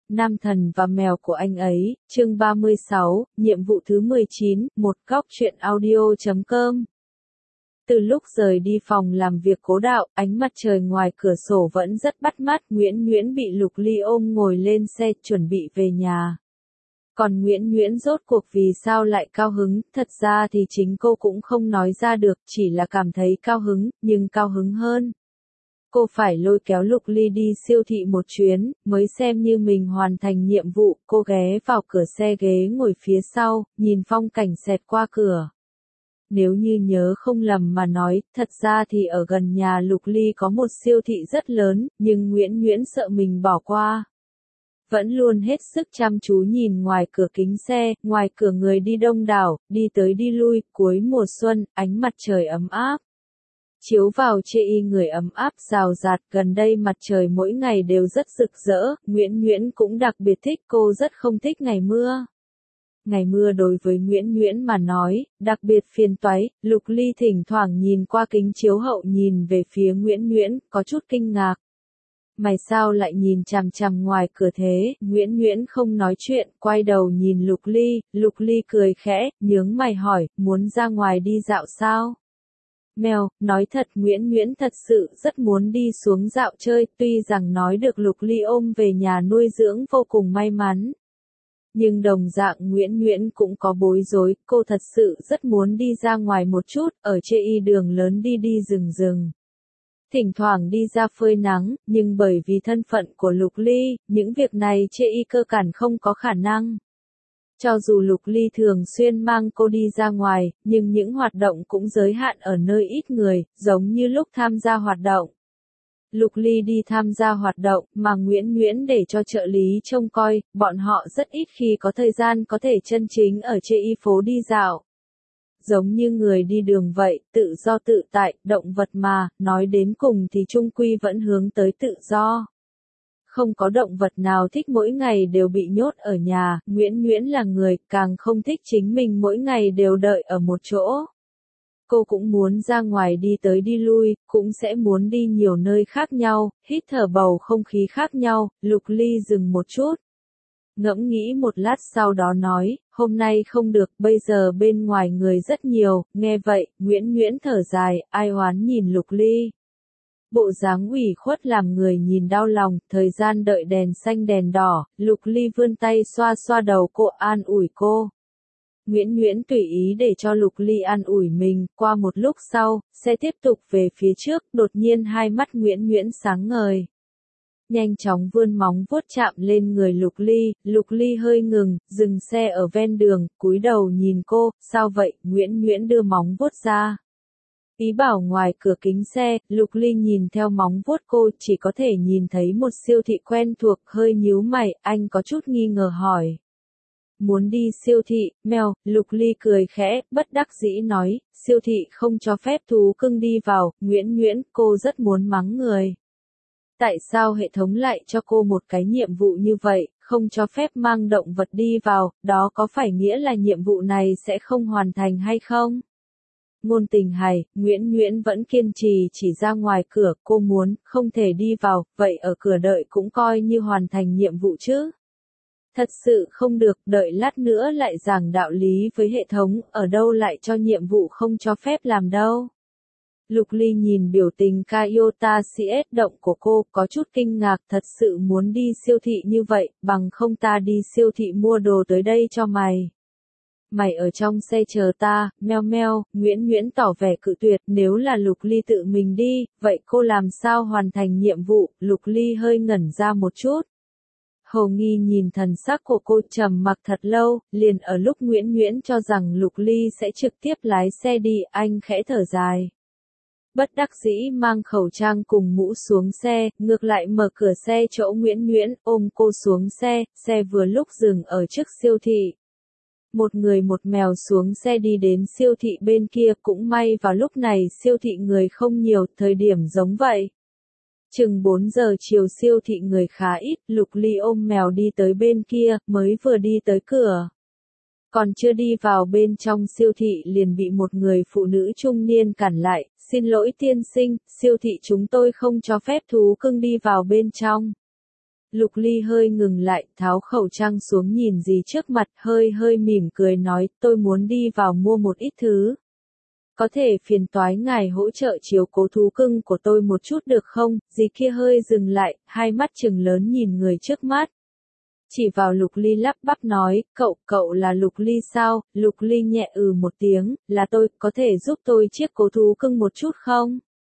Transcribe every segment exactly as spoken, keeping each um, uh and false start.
Nam thần và mèo của anh ấy, chương ba mươi sáu, nhiệm vụ thứ mười chín, một góc truyện audio chấm com. Từ lúc rời đi phòng làm việc cố đạo, ánh mặt trời ngoài cửa sổ vẫn rất bắt mắt. Nguyễn Nguyễn bị Lục Ly ôm ngồi lên xe chuẩn bị về nhà. Còn Nguyễn Nguyễn rốt cuộc vì sao lại cao hứng, thật ra thì chính cô cũng không nói ra được, chỉ là cảm thấy cao hứng, nhưng cao hứng hơn. Cô phải lôi kéo Lục Ly đi siêu thị một chuyến, mới xem như mình hoàn thành nhiệm vụ. Cô ghé vào cửa xe ghế ngồi phía sau, nhìn phong cảnh xẹt qua cửa. Nếu như nhớ không lầm mà nói, thật ra thì ở gần nhà Lục Ly có một siêu thị rất lớn, nhưng Nguyễn Nguyễn sợ mình bỏ qua. Vẫn luôn hết sức chăm chú nhìn ngoài cửa kính xe, ngoài cửa người đi đông đảo, đi tới đi lui, cuối mùa xuân, ánh mặt trời ấm áp. Chiếu vào chê y người ấm áp rào rạt, gần đây mặt trời mỗi ngày đều rất rực rỡ, Nguyễn Nguyễn cũng đặc biệt thích, cô rất không thích ngày mưa. Ngày mưa đối với Nguyễn Nguyễn mà nói, đặc biệt phiền toái. Lục Ly thỉnh thoảng nhìn qua kính chiếu hậu nhìn về phía Nguyễn Nguyễn, có chút kinh ngạc. Mày sao lại nhìn chằm chằm ngoài cửa thế? Nguyễn Nguyễn không nói chuyện, quay đầu nhìn Lục Ly, Lục Ly cười khẽ, nhướng mày hỏi, muốn ra ngoài đi dạo sao? Mèo, nói thật Nguyễn Nguyễn thật sự rất muốn đi xuống dạo chơi, tuy rằng nói được Lục Ly ôm về nhà nuôi dưỡng vô cùng may mắn. Nhưng đồng dạng Nguyễn Nguyễn cũng có bối rối, cô thật sự rất muốn đi ra ngoài một chút, ở chê y đường lớn đi đi rừng rừng. Thỉnh thoảng đi ra phơi nắng, nhưng bởi vì thân phận của Lục Ly, những việc này chê y cơ bản không có khả năng. Cho dù Lục Ly thường xuyên mang cô đi ra ngoài, nhưng những hoạt động cũng giới hạn ở nơi ít người, giống như lúc tham gia hoạt động. Lục Ly đi tham gia hoạt động, mà Nguyễn Nguyễn để cho trợ lý trông coi, bọn họ rất ít khi có thời gian có thể chân chính ở chê y phố đi dạo. Giống như người đi đường vậy, tự do tự tại, động vật mà, nói đến cùng thì chung quy vẫn hướng tới tự do. Không có động vật nào thích mỗi ngày đều bị nhốt ở nhà, Nguyễn Nguyễn là người càng không thích chính mình mỗi ngày đều đợi ở một chỗ. Cô cũng muốn ra ngoài đi tới đi lui, cũng sẽ muốn đi nhiều nơi khác nhau, hít thở bầu không khí khác nhau. Lục Ly dừng một chút. Ngẫm nghĩ một lát sau đó nói, hôm nay không được, bây giờ bên ngoài người rất nhiều. Nghe vậy, Nguyễn Nguyễn thở dài, ai oán nhìn Lục Ly. Bộ dáng ủy khuất làm người nhìn đau lòng, thời gian đợi đèn xanh đèn đỏ, Lục Ly vươn tay xoa xoa đầu cô an ủi cô. Nguyễn Nguyễn tùy ý để cho Lục Ly an ủi mình, qua một lúc sau, xe tiếp tục về phía trước, đột nhiên hai mắt Nguyễn Nguyễn sáng ngời. Nhanh chóng vươn móng vuốt chạm lên người Lục Ly, Lục Ly hơi ngừng, dừng xe ở ven đường, cúi đầu nhìn cô, sao vậy? Nguyễn Nguyễn đưa móng vuốt ra. Ý bảo ngoài cửa kính xe, Lục Ly nhìn theo móng vuốt cô, chỉ có thể nhìn thấy một siêu thị quen thuộc, hơi nhíu mày, anh có chút nghi ngờ hỏi. Muốn đi siêu thị, mèo, Lục Ly cười khẽ, bất đắc dĩ nói, siêu thị không cho phép thú cưng đi vào. Nguyễn Nguyễn, cô rất muốn mắng người. Tại sao hệ thống lại cho cô một cái nhiệm vụ như vậy, không cho phép mang động vật đi vào, đó có phải nghĩa là nhiệm vụ này sẽ không hoàn thành hay không? Ngôn tình hài, Nguyễn Nguyễn vẫn kiên trì chỉ ra ngoài cửa, cô muốn, không thể đi vào, vậy ở cửa đợi cũng coi như hoàn thành nhiệm vụ chứ. Thật sự không được, đợi lát nữa lại giảng đạo lý với hệ thống, ở đâu lại cho nhiệm vụ không cho phép làm đâu. Lục Ly nhìn biểu tình Toyota xê ét động của cô, có chút kinh ngạc, thật sự muốn đi siêu thị như vậy, bằng không ta đi siêu thị mua đồ tới đây cho mày. Mày ở trong xe chờ ta, meo meo. Nguyễn Nguyễn tỏ vẻ cự tuyệt, nếu là Lục Ly tự mình đi, vậy cô làm sao hoàn thành nhiệm vụ? Lục Ly hơi ngẩn ra một chút. Hồ nghi nhìn thần sắc của cô, trầm mặc thật lâu, liền ở lúc Nguyễn Nguyễn cho rằng Lục Ly sẽ trực tiếp lái xe đi, anh khẽ thở dài. Bất đắc dĩ mang khẩu trang cùng mũ xuống xe, ngược lại mở cửa xe chỗ Nguyễn Nguyễn, ôm cô xuống xe, xe vừa lúc dừng ở trước siêu thị. Một người một mèo xuống xe đi đến siêu thị bên kia, cũng may vào lúc này siêu thị người không nhiều, thời điểm giống vậy. Chừng bốn giờ chiều siêu thị người khá ít, Lục Ly ôm mèo đi tới bên kia, mới vừa đi tới cửa. Còn chưa đi vào bên trong siêu thị liền bị một người phụ nữ trung niên cản lại, xin lỗi tiên sinh, siêu thị chúng tôi không cho phép thú cưng đi vào bên trong. Lục Ly hơi ngừng lại, tháo khẩu trang xuống nhìn dì trước mặt, hơi hơi mỉm cười nói, tôi muốn đi vào mua một ít thứ. Có thể phiền toái ngài hỗ trợ chiếu cố thú cưng của tôi một chút được không? Dì kia hơi dừng lại, hai mắt trừng lớn nhìn người trước mắt. Chỉ vào Lục Ly lắp bắp nói, cậu, cậu là Lục Ly sao? Lục Ly nhẹ ừ một tiếng, là tôi, có thể giúp tôi chiếc cố thú cưng một chút không?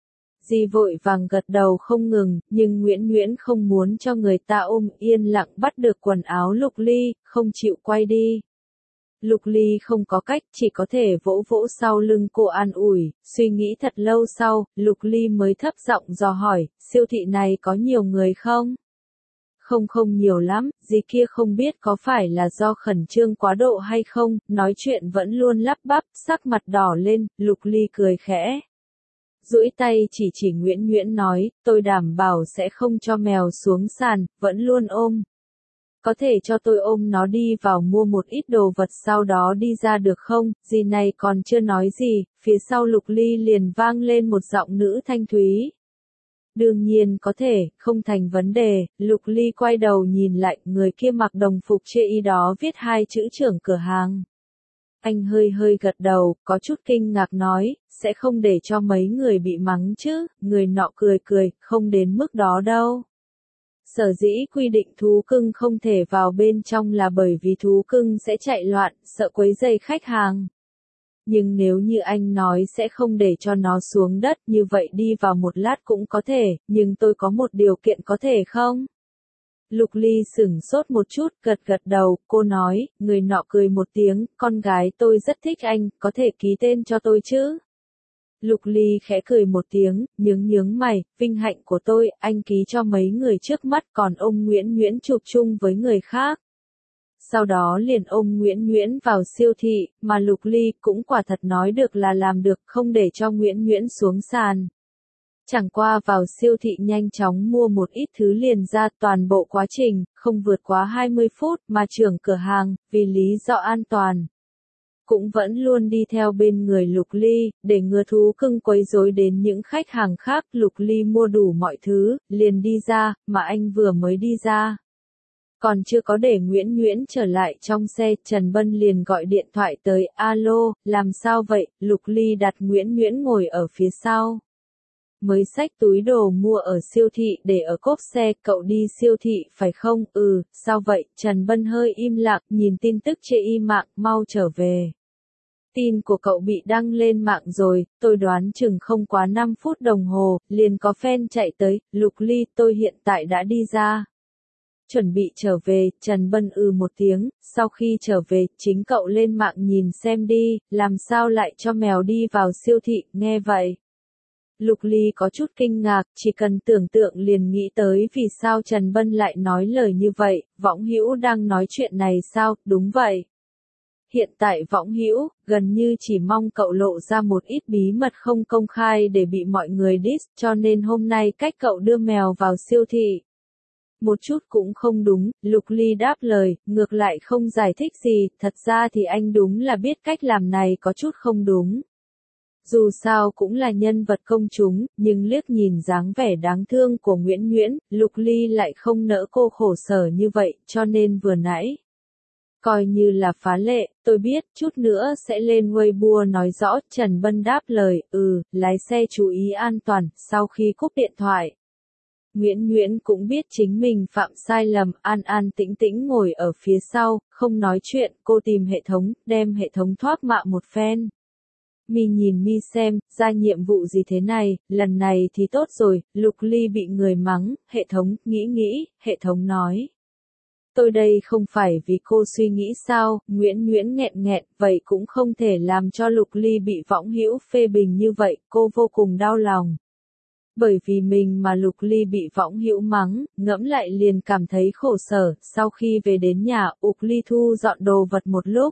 Dì vội vàng gật đầu không ngừng, nhưng Nguyễn Nguyễn không muốn cho người ta ôm, yên lặng bắt được quần áo Lục Ly, không chịu quay đi. Lục Ly không có cách, chỉ có thể vỗ vỗ sau lưng cô an ủi, suy nghĩ thật lâu sau, Lục Ly mới thấp giọng dò hỏi, siêu thị này có nhiều người không? Không không nhiều lắm, dì kia không biết có phải là do khẩn trương quá độ hay không, nói chuyện vẫn luôn lắp bắp, sắc mặt đỏ lên, Lục Ly cười khẽ. Duỗi tay chỉ chỉ Nguyễn Nguyễn nói, tôi đảm bảo sẽ không cho mèo xuống sàn, vẫn luôn ôm. Có thể cho tôi ôm nó đi vào mua một ít đồ vật sau đó đi ra được không? Dì này còn chưa nói gì, phía sau Lục Ly liền vang lên một giọng nữ thanh thúy. Đương nhiên có thể, không thành vấn đề, Lục Ly quay đầu nhìn lại, người kia mặc đồng phục chê y đó viết hai chữ trưởng cửa hàng. Anh hơi hơi gật đầu, có chút kinh ngạc nói, sẽ không để cho mấy người bị mắng chứ, người nọ cười cười, không đến mức đó đâu. Sở dĩ quy định thú cưng không thể vào bên trong là bởi vì thú cưng sẽ chạy loạn, sợ quấy rầy khách hàng. Nhưng nếu như anh nói sẽ không để cho nó xuống đất, như vậy đi vào một lát cũng có thể, nhưng tôi có một điều kiện có thể không? Lục Ly sửng sốt một chút, gật gật đầu, cô nói, người nọ cười một tiếng, con gái tôi rất thích anh, có thể ký tên cho tôi chứ? Lục Ly khẽ cười một tiếng, nhướng nhướng mày, vinh hạnh của tôi, anh ký cho mấy người trước mắt, còn ông Nguyễn Nguyễn chụp chung với người khác. Sau đó liền ôm Nguyễn Nguyễn vào siêu thị, mà Lục Ly cũng quả thật nói được là làm được, không để cho Nguyễn Nguyễn xuống sàn. Chẳng qua vào siêu thị nhanh chóng mua một ít thứ liền ra, toàn bộ quá trình, không vượt quá hai mươi phút, mà trưởng cửa hàng, vì lý do an toàn, cũng vẫn luôn đi theo bên người Lục Ly, để ngừa thú cưng quấy rối đến những khách hàng khác. Lục Ly mua đủ mọi thứ, liền đi ra, mà anh vừa mới đi ra. Còn chưa có để Nguyễn Nguyễn trở lại trong xe, Trần Bân liền gọi điện thoại tới, alo, làm sao vậy? Lục Ly đặt Nguyễn Nguyễn ngồi ở phía sau. Mới xách túi đồ mua ở siêu thị để ở cốp xe, cậu đi siêu thị phải không? Ừ, sao vậy? Trần Bân hơi im lặng, nhìn tin tức trên y mạng, mau trở về. Tin của cậu bị đăng lên mạng rồi, tôi đoán chừng không quá năm phút đồng hồ, liền có fan chạy tới, Lục Ly, tôi hiện tại đã đi ra. Chuẩn bị trở về, Trần Bân ừ một tiếng, sau khi trở về, chính cậu lên mạng nhìn xem đi, làm sao lại cho mèo đi vào siêu thị, nghe vậy. Lục Ly có chút kinh ngạc, chỉ cần tưởng tượng liền nghĩ tới vì sao Trần Bân lại nói lời như vậy, Võng Hữu đang nói chuyện này sao, đúng vậy. Hiện tại Võng Hữu gần như chỉ mong cậu lộ ra một ít bí mật không công khai để bị mọi người diss, cho nên hôm nay cách cậu đưa mèo vào siêu thị. Một chút cũng không đúng, Lục Ly đáp lời, ngược lại không giải thích gì, thật ra thì anh đúng là biết cách làm này có chút không đúng. Dù sao cũng là nhân vật công chúng, nhưng liếc nhìn dáng vẻ đáng thương của Nguyễn Nguyễn, Lục Ly lại không nỡ cô khổ sở như vậy, cho nên vừa nãy. Coi như là phá lệ, tôi biết, chút nữa sẽ lên Weibo nói rõ, Trần Bân đáp lời, ừ, lái xe chú ý an toàn, sau khi cúp điện thoại. Nguyễn Nguyễn cũng biết chính mình phạm sai lầm, an an tĩnh tĩnh ngồi ở phía sau, không nói chuyện, cô tìm hệ thống, đem hệ thống thoát mạ một phen. Mi nhìn Mi xem, ra nhiệm vụ gì thế này, lần này thì tốt rồi, Lục Ly bị người mắng, hệ thống, nghĩ nghĩ, hệ thống nói. Tôi đây không phải vì cô suy nghĩ sao, Nguyễn Nguyễn nghẹn nghẹn, vậy cũng không thể làm cho Lục Ly bị Võng Hữu phê bình như vậy, cô vô cùng đau lòng. Bởi vì mình mà Lục Ly bị Võng Hữu mắng, ngẫm lại liền cảm thấy khổ sở, sau khi về đến nhà, Ục Ly thu dọn đồ vật một lúc.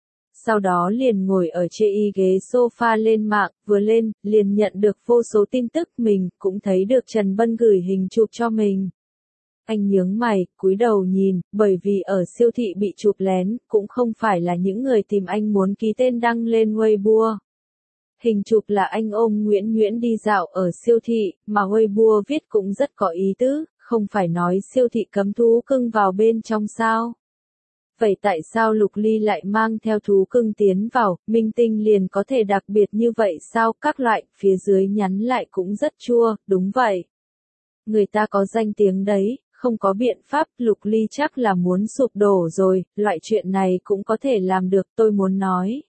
Sau đó liền ngồi ở trên y ghế sofa lên mạng, vừa lên, liền nhận được vô số tin tức, mình cũng thấy được Trần Bân gửi hình chụp cho mình. Anh nhướng mày, cúi đầu nhìn, bởi vì ở siêu thị bị chụp lén, cũng không phải là những người tìm anh muốn ký tên đăng lên Weibo. Hình chụp là anh ôm Nguyễn Nguyễn đi dạo ở siêu thị, mà Weibo viết cũng rất có ý tứ, không phải nói siêu thị cấm thú cưng vào bên trong sao? Vậy tại sao Lục Ly lại mang theo thú cưng tiến vào, minh tinh liền có thể đặc biệt như vậy sao? Các loại, phía dưới nhắn lại cũng rất chua, đúng vậy. Người ta có danh tiếng đấy, không có biện pháp, Lục Ly chắc là muốn sụp đổ rồi, loại chuyện này cũng có thể làm được, tôi muốn nói.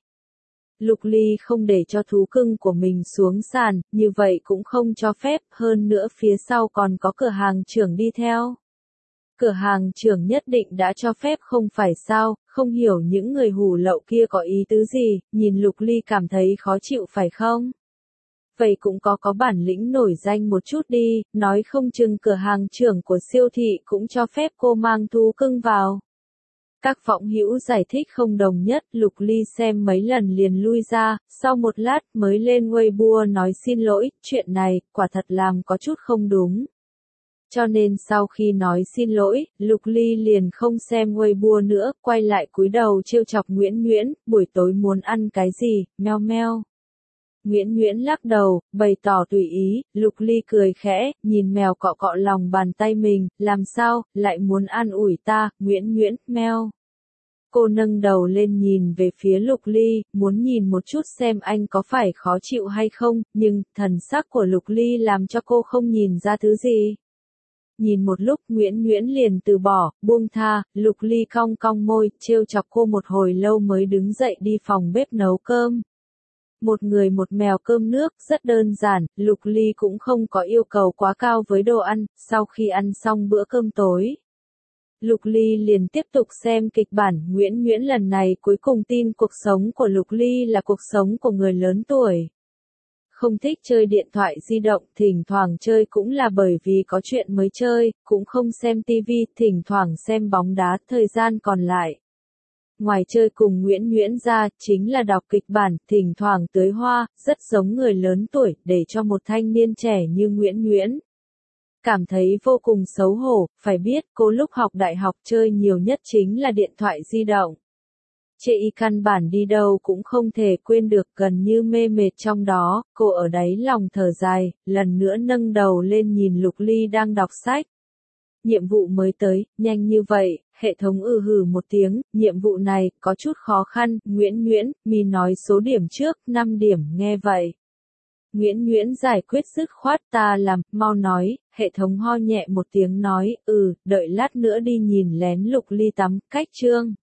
Lục Ly không để cho thú cưng của mình xuống sàn, như vậy cũng không cho phép, hơn nữa phía sau còn có cửa hàng trưởng đi theo. Cửa hàng trưởng nhất định đã cho phép không phải sao, không hiểu những người hủ lậu kia có ý tứ gì, nhìn Lục Ly cảm thấy khó chịu phải không? Vậy cũng có có bản lĩnh nổi danh một chút đi, nói không chừng cửa hàng trưởng của siêu thị cũng cho phép cô mang thú cưng vào. Các võng hữu giải thích không đồng nhất, Lục Ly xem mấy lần liền lui ra, sau một lát mới lên Weibo nói xin lỗi, chuyện này, quả thật làm có chút không đúng. Cho nên sau khi nói xin lỗi, Lục Ly liền không xem Weibo nữa, quay lại cúi đầu trêu chọc Nguyễn Nguyễn, buổi tối muốn ăn cái gì, meo meo. Nguyễn Nguyễn lắc đầu, bày tỏ tùy ý, Lục Ly cười khẽ, nhìn mèo cọ cọ lòng bàn tay mình, làm sao, lại muốn an ủi ta, Nguyễn Nguyễn, meo. Cô nâng đầu lên nhìn về phía Lục Ly, muốn nhìn một chút xem anh có phải khó chịu hay không, nhưng, thần sắc của Lục Ly làm cho cô không nhìn ra thứ gì. Nhìn một lúc Nguyễn Nguyễn liền từ bỏ, buông tha, Lục Ly cong cong môi, trêu chọc cô một hồi lâu mới đứng dậy đi phòng bếp nấu cơm. Một người một mèo cơm nước, rất đơn giản, Lục Ly cũng không có yêu cầu quá cao với đồ ăn, sau khi ăn xong bữa cơm tối. Lục Ly liền tiếp tục xem kịch bản, Nguyễn Nguyễn lần này cuối cùng tin cuộc sống của Lục Ly là cuộc sống của người lớn tuổi. Không thích chơi điện thoại di động, thỉnh thoảng chơi cũng là bởi vì có chuyện mới chơi, cũng không xem tivi, thỉnh thoảng xem bóng đá, thời gian còn lại. Ngoài chơi cùng Nguyễn Nguyễn ra, chính là đọc kịch bản, thỉnh thoảng tưới hoa, rất giống người lớn tuổi, để cho một thanh niên trẻ như Nguyễn Nguyễn. Cảm thấy vô cùng xấu hổ, phải biết cô lúc học đại học chơi nhiều nhất chính là điện thoại di động. Chị căn bản đi đâu cũng không thể quên được, gần như mê mệt trong đó, cô ở đáy lòng thở dài, lần nữa nâng đầu lên nhìn Lục Ly đang đọc sách. Nhiệm vụ mới tới, nhanh như vậy, hệ thống ừ hừ một tiếng, nhiệm vụ này, có chút khó khăn, Nguyễn Nguyễn, mi nói số điểm trước, năm điểm, nghe vậy. Nguyễn Nguyễn giải quyết dứt khoát ta làm, mau nói, hệ thống ho nhẹ một tiếng nói, ừ, đợi lát nữa đi nhìn lén Lục Ly tắm, cách chương.